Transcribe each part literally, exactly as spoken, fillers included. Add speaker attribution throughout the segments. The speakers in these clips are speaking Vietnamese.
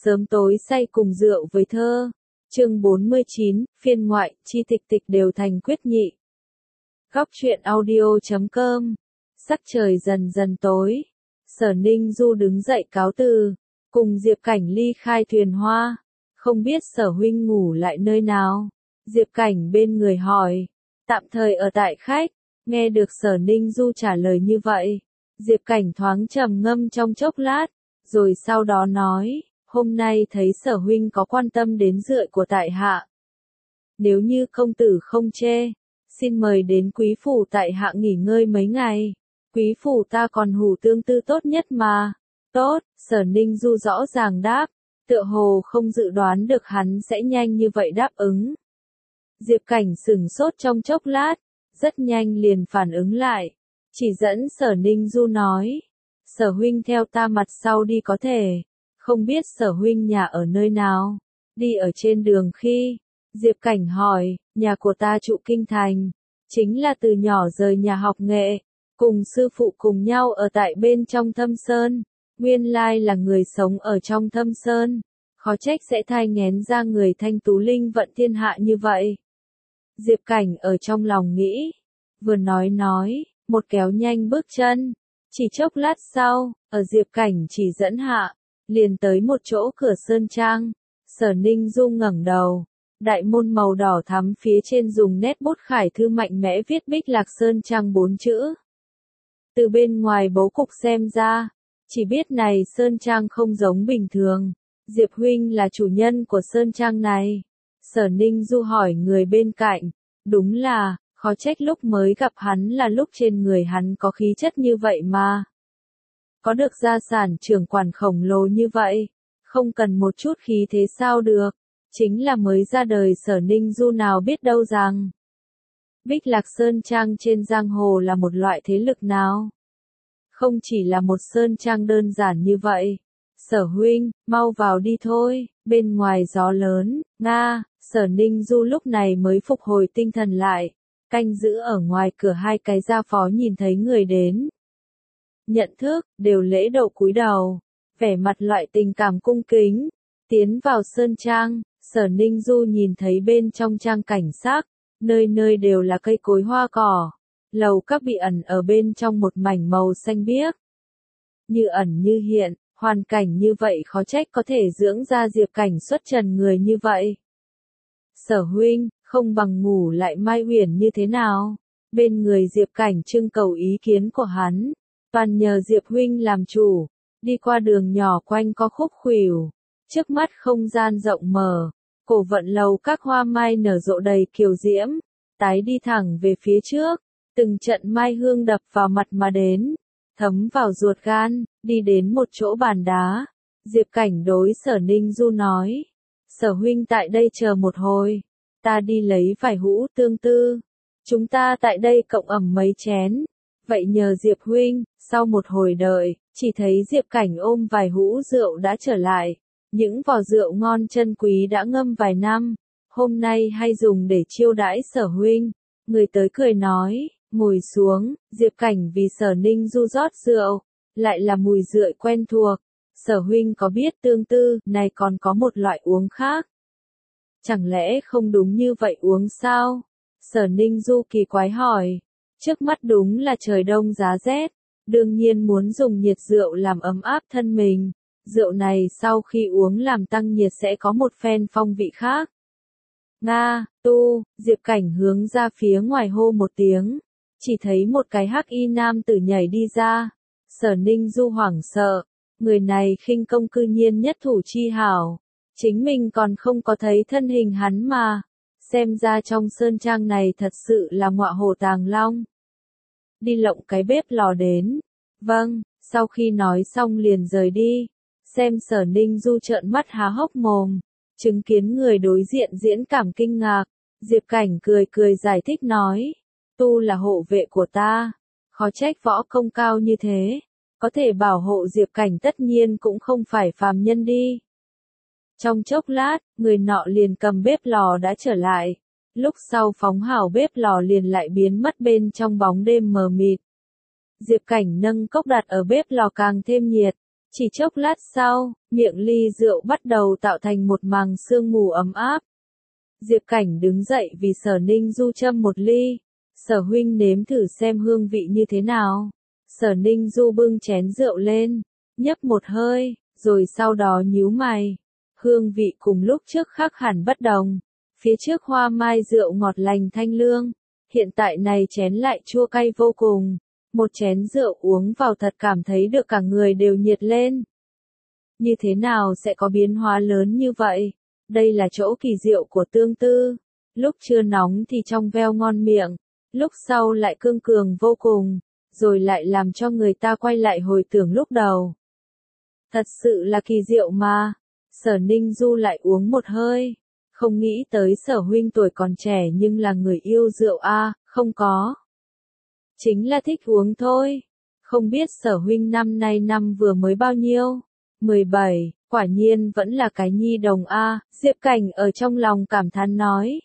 Speaker 1: Sớm tối say cùng rượu với thơ. Chương bốn mươi chín, phiên ngoại, chi tịch tịch đều thành quyết nhị. Góc truyện audio chấm com. Sắc trời dần dần tối. Sở Ninh Du đứng dậy cáo từ, cùng Diệp Cảnh ly khai thuyền hoa. Không biết Sở huynh ngủ lại nơi nào? Diệp Cảnh bên người hỏi. Tạm thời ở tại khách. Nghe được Sở Ninh Du trả lời như vậy, Diệp Cảnh thoáng trầm ngâm trong chốc lát, rồi sau đó nói, hôm nay thấy Sở huynh có quan tâm đến rượu của tại hạ. Nếu như công tử không chê, xin mời đến quý phủ tại hạ nghỉ ngơi mấy ngày. Quý phủ ta còn hủ tương tư tốt nhất mà. Tốt, Sở Ninh Du rõ ràng đáp, tựa hồ không dự đoán được hắn sẽ nhanh như vậy đáp ứng. Diệp Cảnh sửng sốt trong chốc lát, rất nhanh liền phản ứng lại, chỉ dẫn Sở Ninh Du nói, Sở huynh theo ta mặt sau đi có thể, không biết Sở huynh nhà ở nơi nào, đi ở trên đường khi, Diệp Cảnh hỏi, nhà của ta trụ kinh thành, chính là từ nhỏ rời nhà học nghệ, cùng sư phụ cùng nhau ở tại bên trong Thâm Sơn, nguyên lai là người sống ở trong Thâm Sơn, khó trách sẽ thai nghén ra người thanh tú linh vận thiên hạ như vậy. Diệp Cảnh ở trong lòng nghĩ, vừa nói nói, một kéo nhanh bước chân, chỉ chốc lát sau, ở Diệp Cảnh chỉ dẫn hạ, liền tới một chỗ cửa sơn trang. Sở Ninh Du ngẩng đầu, đại môn màu đỏ thắm phía trên dùng nét bút khải thư mạnh mẽ viết Bích Lạc Sơn Trang bốn chữ. Từ bên ngoài bố cục xem ra, chỉ biết này Sơn Trang không giống bình thường. Diệp huynh là chủ nhân của Sơn Trang này. Sở Ninh Du hỏi người bên cạnh, đúng là, khó trách lúc mới gặp hắn là lúc trên người hắn có khí chất như vậy mà. Có được gia sản trưởng quản khổng lồ như vậy, không cần một chút khí thế sao được, chính là mới ra đời Sở Ninh Du nào biết đâu rằng. Bích Lạc Sơn Trang trên giang hồ là một loại thế lực nào? Không chỉ là một sơn trang đơn giản như vậy. Sở huynh, mau vào đi thôi, bên ngoài gió lớn, nga, Sở Ninh Du lúc này mới phục hồi tinh thần lại, canh giữ ở ngoài cửa hai cái gia phó nhìn thấy người đến. Nhận thức, đều lễ độ cúi đầu, vẻ mặt loại tình cảm cung kính, tiến vào sơn trang, Sở Ninh Du nhìn thấy bên trong trang cảnh sắc, nơi nơi đều là cây cối hoa cỏ, lầu các bị ẩn ở bên trong một mảnh màu xanh biếc. Như ẩn như hiện. Hoàn cảnh như vậy khó trách có thể dưỡng ra Diệp Cảnh xuất trần người như vậy. Sở huynh, không bằng ngủ lại Mai Huyền như thế nào? Bên người Diệp Cảnh trưng cầu ý kiến của hắn, toàn nhờ Diệp huynh làm chủ, đi qua đường nhỏ quanh có khúc khuỷu, trước mắt không gian rộng mở, cổ vận lầu các hoa mai nở rộ đầy kiều diễm, tái đi thẳng về phía trước, từng trận mai hương đập vào mặt mà đến. Thấm vào ruột gan, đi đến một chỗ bàn đá. Diệp Cảnh đối Sở Ninh Du nói. Sở huynh tại đây chờ một hồi. Ta đi lấy vài hũ tương tư. Chúng ta tại đây cộng ẩm mấy chén. Vậy nhờ Diệp huynh, sau một hồi đợi, chỉ thấy Diệp Cảnh ôm vài hũ rượu đã trở lại. Những vò rượu ngon chân quý đã ngâm vài năm. Hôm nay hay dùng để chiêu đãi Sở huynh. Người tới cười nói. Ngồi xuống, Diệp Cảnh vì Sở Ninh Du rót rượu, lại là mùi rượu quen thuộc. Sở huynh có biết tương tư, này còn có một loại uống khác. Chẳng lẽ không đúng như vậy uống sao? Sở Ninh Du kỳ quái hỏi. Trước mắt đúng là trời đông giá rét, đương nhiên muốn dùng nhiệt rượu làm ấm áp thân mình. Rượu này sau khi uống làm tăng nhiệt sẽ có một phen phong vị khác. Nga, tu, Diệp Cảnh hướng ra phía ngoài hô một tiếng. Chỉ thấy một cái hắc y nam tử nhảy đi ra. Sở Ninh Du hoảng sợ, người này khinh công cư nhiên nhất thủ chi hảo. Chính mình còn không có thấy thân hình hắn mà. Xem ra trong sơn trang này thật sự là ngọa hổ tàng long. Đi lộng cái bếp lò đến. Vâng, sau khi nói xong liền rời đi. Xem Sở Ninh Du trợn mắt há hốc mồm. Chứng kiến người đối diện diễn cảm kinh ngạc. Diệp Cảnh cười cười giải thích nói. Tu là hộ vệ của ta, khó trách võ công cao như thế, có thể bảo hộ Diệp Cảnh tất nhiên cũng không phải phàm nhân đi. Trong chốc lát, người nọ liền cầm bếp lò đã trở lại, lúc sau phóng hảo bếp lò liền lại biến mất bên trong bóng đêm mờ mịt. Diệp Cảnh nâng cốc đặt ở bếp lò càng thêm nhiệt, Chỉ chốc lát sau, miệng ly rượu bắt đầu tạo thành một màng sương mù ấm áp. Diệp Cảnh đứng dậy vì Sở Ninh Du châm một ly. Sở huynh nếm thử xem hương vị như thế nào. Sở Ninh Du bưng chén rượu lên, nhấp một hơi, rồi sau đó nhíu mày. Hương vị cùng lúc trước khác hẳn bất đồng. Phía trước hoa mai rượu ngọt lành thanh lương, hiện tại này chén lại chua cay vô cùng. Một chén rượu uống vào thật cảm thấy được cả người đều nhiệt lên. Như thế nào sẽ có biến hóa lớn như vậy? Đây là chỗ kỳ diệu của tương tư. Lúc chưa nóng thì trong veo ngon miệng, lúc sau lại cương cường vô cùng, rồi lại làm cho người ta quay lại hồi tưởng lúc đầu. Thật sự là kỳ diệu mà. Sở Ninh Du lại uống một hơi. Không nghĩ tới Sở huynh tuổi còn trẻ nhưng là người yêu rượu a, à, không có. Chính là thích uống thôi. Không biết Sở huynh năm nay năm vừa mới bao nhiêu? mười bảy, quả nhiên vẫn là cái nhi đồng a, à, Diệp Cảnh ở trong lòng cảm thán nói.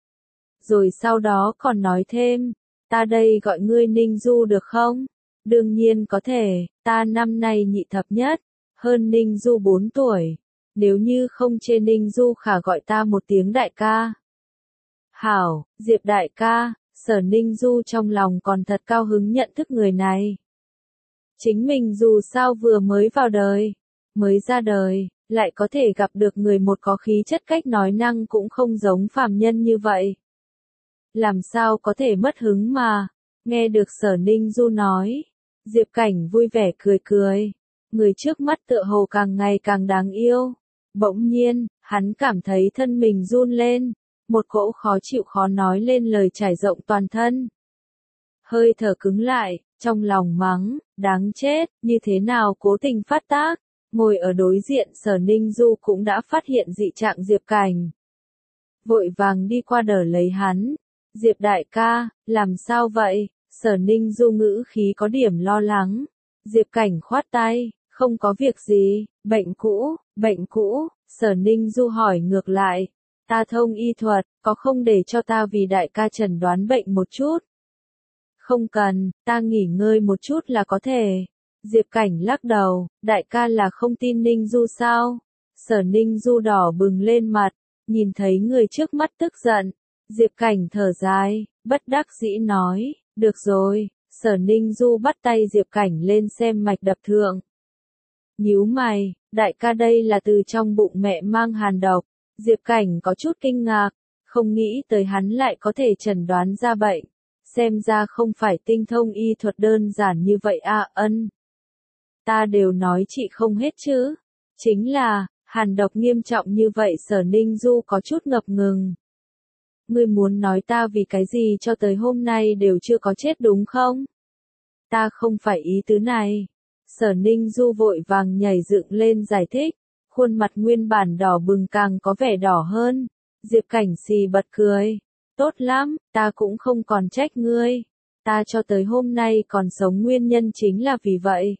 Speaker 1: Rồi sau đó còn nói thêm, ta đây gọi ngươi Ninh Du được không? Đương nhiên có thể, ta năm nay nhị thập nhất, hơn Ninh Du bốn tuổi. Nếu như không chê Ninh Du khả gọi ta một tiếng đại ca. Hảo, Diệp đại ca. Sở Ninh Du trong lòng còn thật cao hứng nhận thức người này. Chính mình dù sao vừa mới vào đời, mới ra đời, lại có thể gặp được người một có khí chất cách nói năng cũng không giống phàm nhân như vậy. Làm sao có thể mất hứng mà, nghe được Sở Ninh Du nói. Diệp Cảnh vui vẻ cười cười, người trước mắt tựa hồ càng ngày càng đáng yêu. Bỗng nhiên, hắn cảm thấy thân mình run lên. Một cỗ khó chịu khó nói lên lời trải rộng toàn thân. Hơi thở cứng lại, trong lòng mắng, đáng chết, như thế nào cố tình phát tác. Ngồi ở đối diện Sở Ninh Du cũng đã phát hiện dị trạng Diệp Cảnh. Vội vàng đi qua đỡ lấy hắn. Diệp đại ca, làm sao vậy? Sở Ninh Du ngữ khí có điểm lo lắng. Diệp Cảnh khoát tay, không có việc gì, bệnh cũ, bệnh cũ. Sở Ninh Du hỏi ngược lại. Ta thông y thuật, có không để cho ta vì đại ca chẩn đoán bệnh một chút? Không cần, ta nghỉ ngơi một chút là có thể. Diệp Cảnh lắc đầu, đại ca là không tin Ninh Du sao? Sở Ninh Du đỏ bừng lên mặt, nhìn thấy người trước mắt tức giận. Diệp Cảnh thở dài, bất đắc dĩ nói, được rồi. Sở Ninh Du bắt tay Diệp Cảnh lên xem mạch đập thượng. Nhíu mày, đại ca đây là từ trong bụng mẹ mang hàn độc. Diệp Cảnh có chút kinh ngạc, không nghĩ tới hắn lại có thể chẩn đoán ra bệnh. Xem ra không phải tinh thông y thuật đơn giản như vậy à, ân. Ta đều nói chị không hết chứ. Chính là, hàn độc nghiêm trọng như vậy Sở Ninh Du có chút ngập ngừng. Ngươi muốn nói ta vì cái gì cho tới hôm nay đều chưa có chết đúng không? Ta không phải ý tứ này. Sở Ninh Du vội vàng nhảy dựng lên giải thích. Khuôn mặt nguyên bản đỏ bừng càng có vẻ đỏ hơn. Diệp Cảnh xì bật cười. Tốt lắm, ta cũng không còn trách ngươi. Ta cho tới hôm nay còn sống nguyên nhân chính là vì vậy.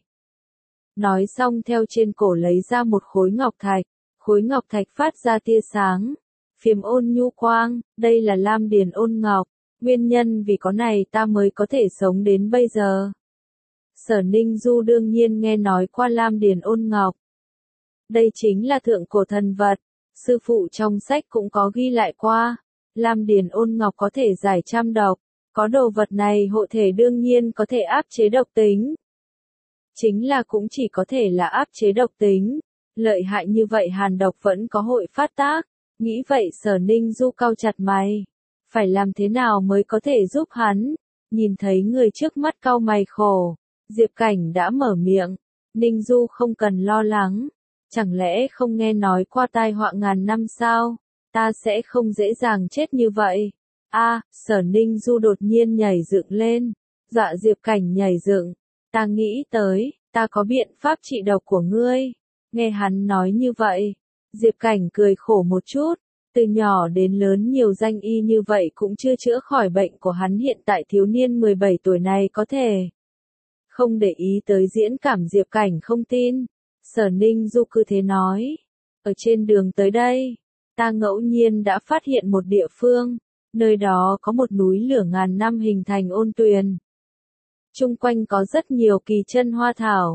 Speaker 1: Nói xong theo trên cổ lấy ra một khối ngọc thạch. Khối ngọc thạch phát ra tia sáng. Phiếm ôn nhu quang, đây là lam điền ôn ngọc. Nguyên nhân vì có này ta mới có thể sống đến bây giờ. Sở Ninh Du đương nhiên nghe nói qua lam điền ôn ngọc. Đây chính là thượng cổ thần vật, sư phụ trong sách cũng có ghi lại qua. Lam điền ôn ngọc có thể giải trăm độc, có đồ vật này hộ thể đương nhiên có thể áp chế độc tính. Chính là cũng chỉ có thể là áp chế độc tính, lợi hại như vậy hàn độc vẫn có hội phát tác. Nghĩ vậy Sở Ninh Du cau chặt mày, phải làm thế nào mới có thể giúp hắn? Nhìn thấy người trước mắt cau mày khổ, Diệp Cảnh đã mở miệng, Ninh Du không cần lo lắng. Chẳng lẽ không nghe nói qua tai họa ngàn năm sao? Ta sẽ không dễ dàng chết như vậy. A, à, Sở Ninh Du đột nhiên nhảy dựng lên, dọa Diệp Cảnh nhảy dựng. Ta nghĩ tới, ta có biện pháp trị độc của ngươi. Nghe hắn nói như vậy, Diệp Cảnh cười khổ một chút. Từ nhỏ đến lớn nhiều danh y như vậy cũng chưa chữa khỏi bệnh của hắn, hiện tại thiếu niên mười bảy tuổi này có thể. Không để ý tới diễn cảm Diệp Cảnh không tin. Sở Ninh Du cứ thế nói. Ở trên đường tới đây, ta ngẫu nhiên đã phát hiện một địa phương. Nơi đó có một núi lửa ngàn năm hình thành ôn tuyền. Trung quanh có rất nhiều kỳ chân hoa thảo.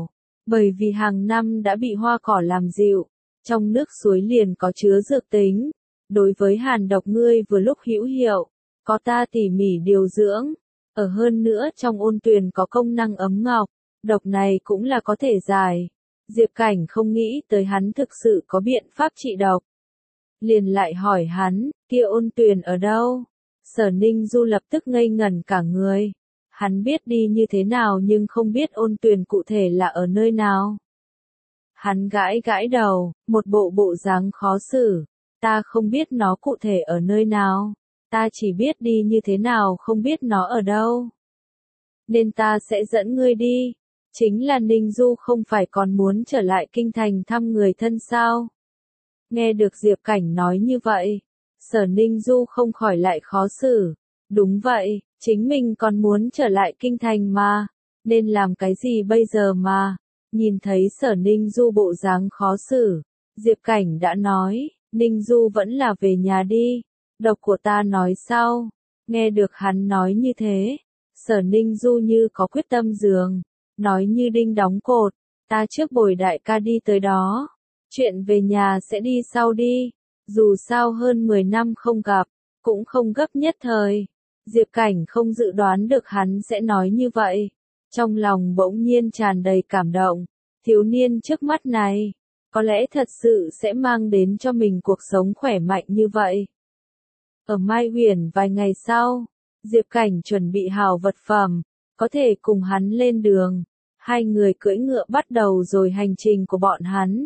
Speaker 1: Bởi vì hàng năm đã bị hoa cỏ làm dịu, trong nước suối liền có chứa dược tính. Đối với hàn độc ngươi vừa lúc hữu hiệu, có ta tỉ mỉ điều dưỡng. Ở hơn nữa trong ôn tuyền có công năng ấm ngọc, độc này cũng là có thể giải. Diệp Cảnh không nghĩ tới hắn thực sự có biện pháp trị độc. Liền lại hỏi hắn, kia ôn tuyền ở đâu? Sở Ninh Du lập tức ngây ngẩn cả người. Hắn biết đi như thế nào nhưng không biết ôn tuyền cụ thể là ở nơi nào. Hắn gãi gãi đầu, một bộ bộ dáng khó xử. Ta không biết nó cụ thể ở nơi nào. Ta chỉ biết đi như thế nào không biết nó ở đâu. Nên ta sẽ dẫn ngươi đi. Chính là Ninh Du không phải còn muốn trở lại kinh thành thăm người thân sao? Nghe được Diệp Cảnh nói như vậy, Sở Ninh Du không khỏi lại khó xử. Đúng vậy, chính mình còn muốn trở lại kinh thành mà, nên làm cái gì bây giờ mà? Nhìn thấy Sở Ninh Du bộ dáng khó xử, Diệp Cảnh đã nói, Ninh Du vẫn là về nhà đi, độc của ta nói sau. Nghe được hắn nói như thế, Sở Ninh Du như có quyết tâm dường, nói như đinh đóng cột, ta trước bồi đại ca đi tới đó, chuyện về nhà sẽ đi sau đi, dù sao hơn mười năm không gặp, cũng không gấp nhất thời. Diệp Cảnh không dự đoán được hắn sẽ nói như vậy, trong lòng bỗng nhiên tràn đầy cảm động, thiếu niên trước mắt này, có lẽ thật sự sẽ mang đến cho mình cuộc sống khỏe mạnh như vậy. Ở Mai Huyền vài ngày sau, Diệp Cảnh chuẩn bị hào vật phẩm, có thể cùng hắn lên đường. Hai người cưỡi ngựa bắt đầu rồi hành trình của bọn hắn.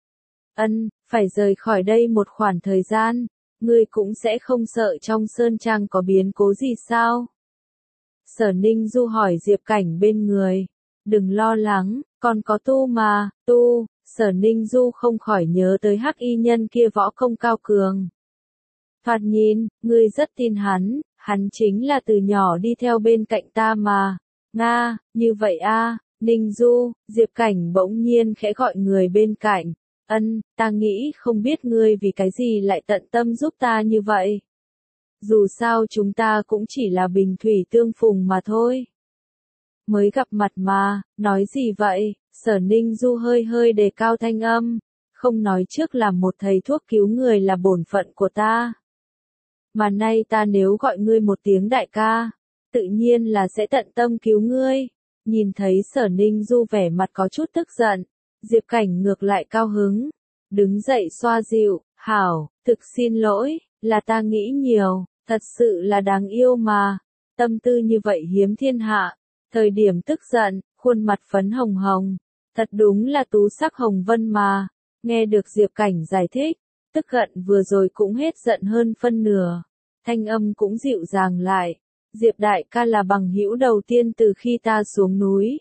Speaker 1: Ân, phải rời khỏi đây một khoảng thời gian, ngươi cũng sẽ không sợ trong sơn trang có biến cố gì sao? Sở Ninh Du hỏi Diệp Cảnh bên người. Đừng lo lắng, còn có tu mà, tu. Sở Ninh Du không khỏi nhớ tới hắc y nhân kia võ công cao cường. Thoạt nhìn, ngươi rất tin hắn, hắn chính là từ nhỏ đi theo bên cạnh ta mà. Nga, như vậy a, Ninh Du, Diệp Cảnh bỗng nhiên khẽ gọi người bên cạnh. Ân, ta nghĩ không biết ngươi vì cái gì lại tận tâm giúp ta như vậy. Dù sao chúng ta cũng chỉ là bình thủy tương phùng mà thôi. Mới gặp mặt mà, nói gì vậy? Sở Ninh Du hơi hơi đề cao thanh âm, không nói trước là một thầy thuốc cứu người là bổn phận của ta. Mà nay ta nếu gọi ngươi một tiếng đại ca, tự nhiên là sẽ tận tâm cứu ngươi. Nhìn thấy Sở Ninh Du vẻ mặt có chút tức giận, Diệp Cảnh ngược lại cao hứng, đứng dậy xoa dịu, hảo, thực xin lỗi, là ta nghĩ nhiều, thật sự là đáng yêu mà, tâm tư như vậy hiếm thiên hạ, thời điểm tức giận, khuôn mặt phấn hồng hồng, thật đúng là tú sắc hồng vân mà, nghe được Diệp Cảnh giải thích, tức giận vừa rồi cũng hết giận hơn phân nửa, thanh âm cũng dịu dàng lại, Diệp đại ca là bằng hữu đầu tiên từ khi ta xuống núi.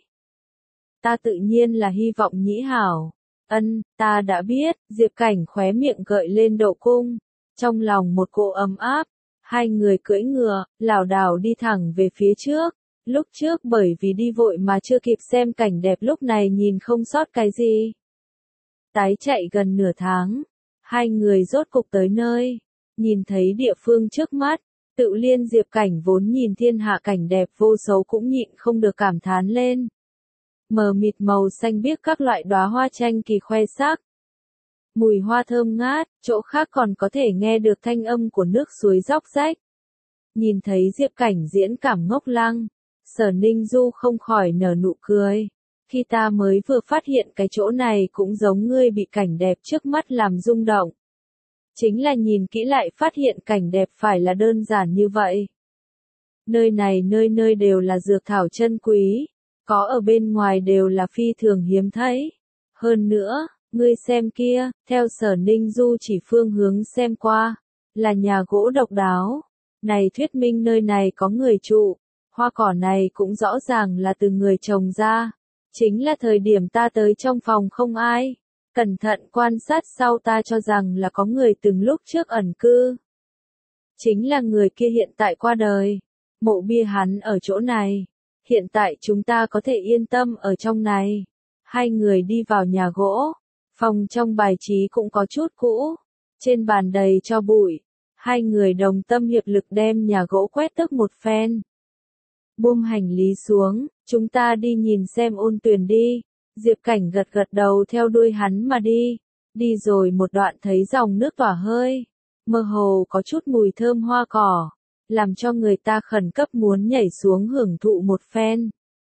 Speaker 1: Ta tự nhiên là hy vọng nhĩ hảo. Ân, ta đã biết, Diệp Cảnh khóe miệng gợi lên độ cung, trong lòng một cỗ ấm áp, hai người cưỡi ngựa, lảo đảo đi thẳng về phía trước, lúc trước bởi vì đi vội mà chưa kịp xem cảnh đẹp lúc này nhìn không sót cái gì. Tái chạy gần nửa tháng, hai người rốt cục tới nơi, nhìn thấy địa phương trước mắt, Tự Liên Diệp Cảnh vốn nhìn thiên hạ cảnh đẹp vô số cũng nhịn không được cảm thán lên. Mờ mịt màu xanh biếc các loại đóa hoa tranh kỳ khoe sắc. Mùi hoa thơm ngát, chỗ khác còn có thể nghe được thanh âm của nước suối róc rách. Nhìn thấy Diệp Cảnh diễn cảm ngốc lăng, Sở Ninh Du không khỏi nở nụ cười. Khi ta mới vừa phát hiện cái chỗ này cũng giống ngươi bị cảnh đẹp trước mắt làm rung động. Chính là nhìn kỹ lại phát hiện cảnh đẹp phải là đơn giản như vậy. Nơi này nơi nơi đều là dược thảo chân quý. Có ở bên ngoài đều là phi thường hiếm thấy. Hơn nữa, ngươi xem kia, theo Sở Ninh Du chỉ phương hướng xem qua, là nhà gỗ độc đáo. Này thuyết minh nơi này có người trụ, hoa cỏ này cũng rõ ràng là từ người trồng ra. Chính là thời điểm ta tới trong phòng không ai. Cẩn thận quan sát sau ta cho rằng là có người từng lúc trước ẩn cư. Chính là người kia hiện tại qua đời. Mộ bia hắn ở chỗ này. Hiện tại chúng ta có thể yên tâm ở trong này. Hai người đi vào nhà gỗ. Phòng trong bài trí cũng có chút cũ. Trên bàn đầy cho bụi. Hai người đồng tâm hiệp lực đem nhà gỗ quét tước một phen. Buông hành lý xuống, chúng ta đi nhìn xem ôn tuyền đi. Diệp Cảnh gật gật đầu theo đuôi hắn mà đi. Đi rồi một đoạn thấy dòng nước tỏa hơi. Mơ hồ có chút mùi thơm hoa cỏ. Làm cho người ta khẩn cấp muốn nhảy xuống hưởng thụ một phen.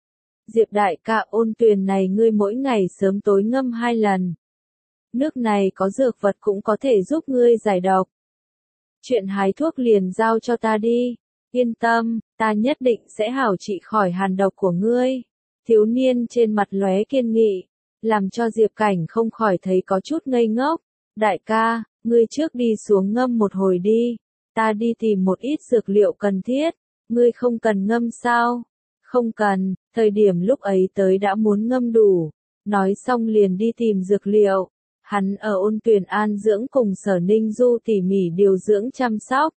Speaker 1: Diệp đại ca, ôn tuyền này ngươi mỗi ngày sớm tối ngâm hai lần. Nước này có dược vật cũng có thể giúp ngươi giải độc. Chuyện hái thuốc liền giao cho ta đi. Yên tâm, ta nhất định sẽ hảo trị khỏi hàn độc của ngươi. Thiếu niên trên mặt lóe kiên nghị, làm cho Diệp Cảnh không khỏi thấy có chút ngây ngốc. Đại ca, ngươi trước đi xuống ngâm một hồi đi. Ta đi tìm một ít dược liệu cần thiết. Ngươi không cần ngâm sao? Không cần, thời điểm lúc ấy tới đã muốn ngâm đủ. Nói xong liền đi tìm dược liệu. Hắn ở Ôn Tuyền an dưỡng cùng Sở Ninh Du tỉ mỉ điều dưỡng chăm sóc.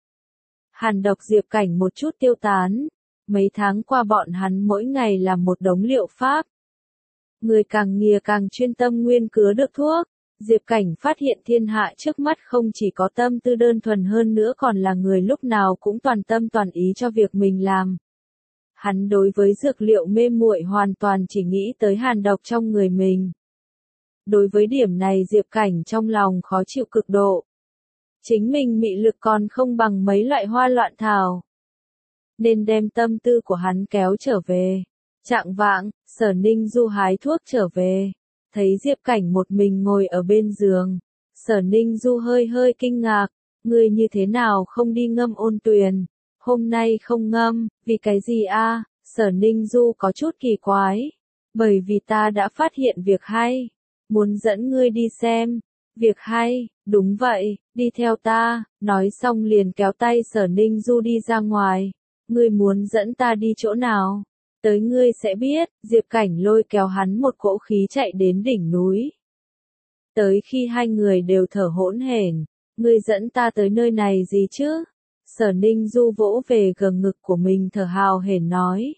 Speaker 1: Hàn độc Diệp Cảnh một chút tiêu tán. Mấy tháng qua bọn hắn mỗi ngày làm một đống liệu pháp. Người càng nghìa càng chuyên tâm nguyên cứa được thuốc. Diệp Cảnh phát hiện thiên hạ trước mắt không chỉ có tâm tư đơn thuần hơn nữa còn là người lúc nào cũng toàn tâm toàn ý cho việc mình làm. Hắn đối với dược liệu mê muội hoàn toàn chỉ nghĩ tới hàn độc trong người mình. Đối với điểm này Diệp Cảnh trong lòng khó chịu cực độ. Chính mình mị lực còn không bằng mấy loại hoa loạn thảo. Nên đem tâm tư của hắn kéo trở về. Trạng vạng, Sở Ninh Du hái thuốc trở về. Thấy Diệp Cảnh một mình ngồi ở bên giường. Sở Ninh Du hơi hơi kinh ngạc. Ngươi như thế nào không đi ngâm Ôn Tuyền? Hôm nay không ngâm, vì cái gì a? Sở Ninh Du có chút kỳ quái. Bởi vì ta đã phát hiện việc hay. Muốn dẫn ngươi đi xem. Việc hay, đúng vậy, đi theo ta. Nói xong liền kéo tay Sở Ninh Du đi ra ngoài. Ngươi muốn dẫn ta đi chỗ nào? Tới ngươi sẽ biết. Diệp Cảnh lôi kéo hắn một cỗ khí chạy đến đỉnh núi. Tới khi hai người đều thở hỗn hển. Ngươi dẫn ta tới nơi này gì chứ? Sở Ninh Du vỗ về gầm ngực của mình thở hào hển nói.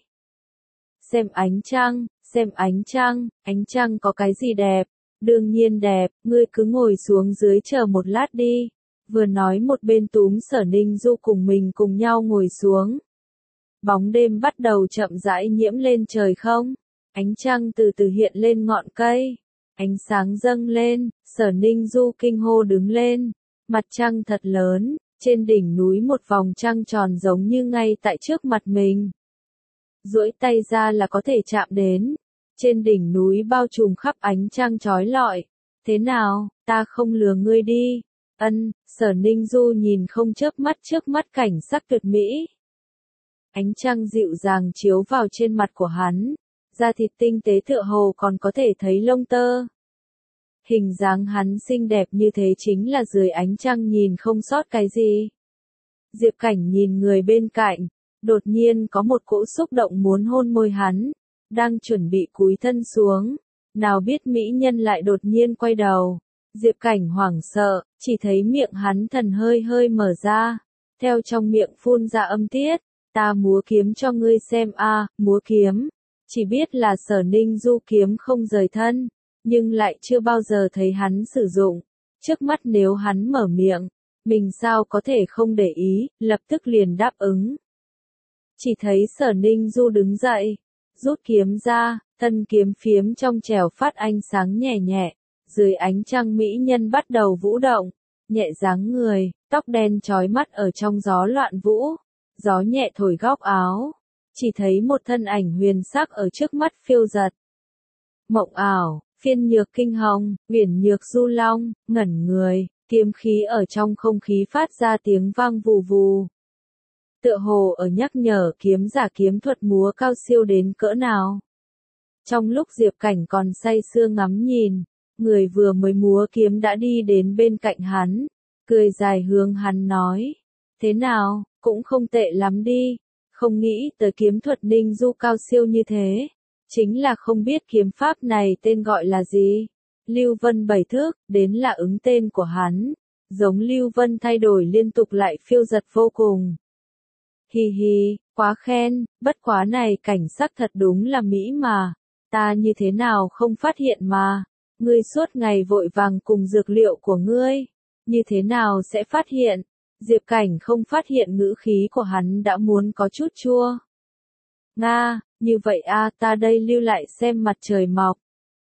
Speaker 1: Xem ánh trăng, xem ánh trăng, ánh trăng có cái gì đẹp? Đương nhiên đẹp, ngươi cứ ngồi xuống dưới chờ một lát đi. Vừa nói một bên túm Sở Ninh Du cùng mình cùng nhau ngồi xuống. Bóng đêm bắt đầu chậm rãi nhiễm lên trời không. Ánh trăng từ từ hiện lên ngọn cây. Ánh sáng dâng lên, Sở Ninh Du kinh hô đứng lên. Mặt trăng thật lớn, trên đỉnh núi một vòng trăng tròn giống như ngay tại trước mặt mình. Duỗi tay ra là có thể chạm đến. Trên đỉnh núi bao trùm khắp ánh trăng chói lọi. Thế nào, ta không lừa ngươi đi. Ân, Sở Ninh Du nhìn không chớp mắt trước mắt cảnh sắc tuyệt mỹ. Ánh trăng dịu dàng chiếu vào trên mặt của hắn. Da thịt tinh tế tựa hồ còn có thể thấy lông tơ. Hình dáng hắn xinh đẹp như thế chính là dưới ánh trăng nhìn không sót cái gì. Diệp Cảnh nhìn người bên cạnh. Đột nhiên có một cỗ xúc động muốn hôn môi hắn. Đang chuẩn bị cúi thân xuống. Nào biết mỹ nhân lại đột nhiên quay đầu. Diệp Cảnh hoảng sợ, chỉ thấy miệng hắn thần hơi hơi mở ra. Theo trong miệng phun ra âm tiết. Ta múa kiếm cho ngươi xem a, múa kiếm. Chỉ biết là Sở Ninh Du kiếm không rời thân. Nhưng lại chưa bao giờ thấy hắn sử dụng. Trước mắt nếu hắn mở miệng. Mình sao có thể không để ý, lập tức liền đáp ứng. Chỉ thấy Sở Ninh Du đứng dậy. Rút kiếm ra, thân kiếm phiếm trong trẻo phát ánh sáng nhẹ nhẹ. Dưới ánh trăng mỹ nhân bắt đầu vũ động. Nhẹ dáng người, tóc đen chói mắt ở trong gió loạn vũ. Gió nhẹ thổi góc áo. Chỉ thấy một thân ảnh huyền sắc ở trước mắt phiêu giật. Mộng ảo, phiên nhược kinh hồng, uyển nhược du long, ngẩn người, kiếm khí ở trong không khí phát ra tiếng vang vù vù. Tựa hồ ở nhắc nhở kiếm giả kiếm thuật múa cao siêu đến cỡ nào. Trong lúc Diệp Cảnh còn say sưa ngắm nhìn, người vừa mới múa kiếm đã đi đến bên cạnh hắn, cười dài hướng hắn nói. Thế nào, cũng không tệ lắm đi, không nghĩ tới kiếm thuật Ninh Du cao siêu như thế. Chính là không biết kiếm pháp này tên gọi là gì. Lưu Vân bảy thước, đến là ứng tên của hắn. Giống Lưu Vân thay đổi liên tục lại phiêu giật vô cùng. Hi hi, quá khen, bất quá này cảnh sắc thật đúng là mỹ mà. Ta như thế nào không phát hiện mà. Ngươi suốt ngày vội vàng cùng dược liệu của ngươi. Như thế nào sẽ phát hiện? Diệp Cảnh không phát hiện ngữ khí của hắn đã muốn có chút chua. Nga, như vậy a, ta đây lưu lại xem mặt trời mọc.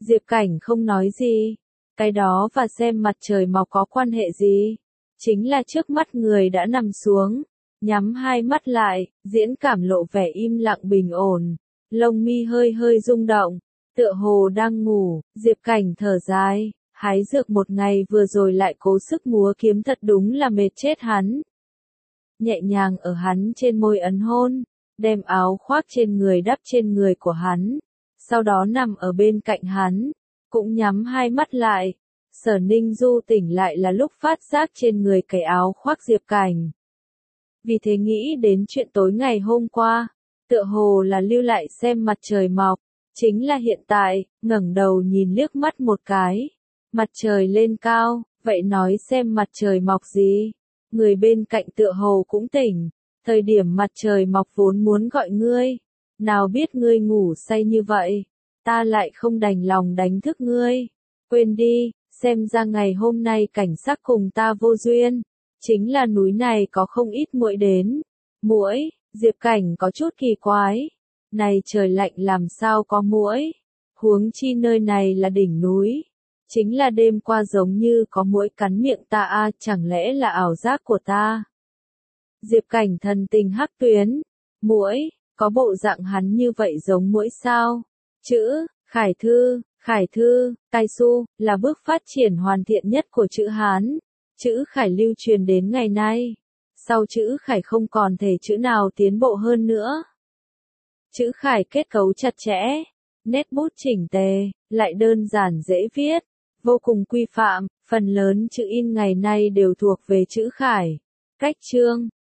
Speaker 1: Diệp Cảnh không nói gì. Cái đó và xem mặt trời mọc có quan hệ gì? Chính là trước mắt người đã nằm xuống, nhắm hai mắt lại, diễn cảm lộ vẻ im lặng bình ổn, lông mi hơi hơi rung động, tựa hồ đang ngủ. Diệp Cảnh thở dài, hái dược một ngày vừa rồi lại cố sức múa kiếm thật đúng là mệt chết hắn. Nhẹ nhàng ở hắn trên môi ấn hôn, đem áo khoác trên người đắp trên người của hắn, sau đó nằm ở bên cạnh hắn, cũng nhắm hai mắt lại. Sở Ninh Du tỉnh lại là lúc phát giác trên người cái áo khoác Diệp Cảnh. Vì thế nghĩ đến chuyện tối ngày hôm qua, tựa hồ là lưu lại xem mặt trời mọc, chính là hiện tại, ngẩng đầu nhìn liếc mắt một cái, mặt trời lên cao, vậy nói xem mặt trời mọc gì? Người bên cạnh tựa hồ cũng tỉnh, thời điểm mặt trời mọc vốn muốn gọi ngươi, nào biết ngươi ngủ say như vậy, ta lại không đành lòng đánh thức ngươi, quên đi. Xem ra ngày hôm nay cảnh sắc cùng ta vô duyên, chính là núi này có không ít muỗi đến. Muỗi? Diệp Cảnh có chút kỳ quái. Này trời lạnh làm sao có muỗi? Huống chi nơi này là đỉnh núi. Chính là đêm qua giống như có muỗi cắn miệng ta a, chẳng lẽ là ảo giác của ta? Diệp Cảnh thần tình hắc tuyến. Muỗi, có bộ dạng hắn như vậy giống muỗi sao? Chữ, Khải Thư. Khải Thư, Tai Su, là bước phát triển hoàn thiện nhất của chữ Hán. Chữ Khải lưu truyền đến ngày nay. Sau chữ Khải không còn thể chữ nào tiến bộ hơn nữa. Chữ Khải kết cấu chặt chẽ, nét bút chỉnh tề, lại đơn giản dễ viết, vô cùng quy phạm, phần lớn chữ in ngày nay đều thuộc về chữ Khải. Cách chương,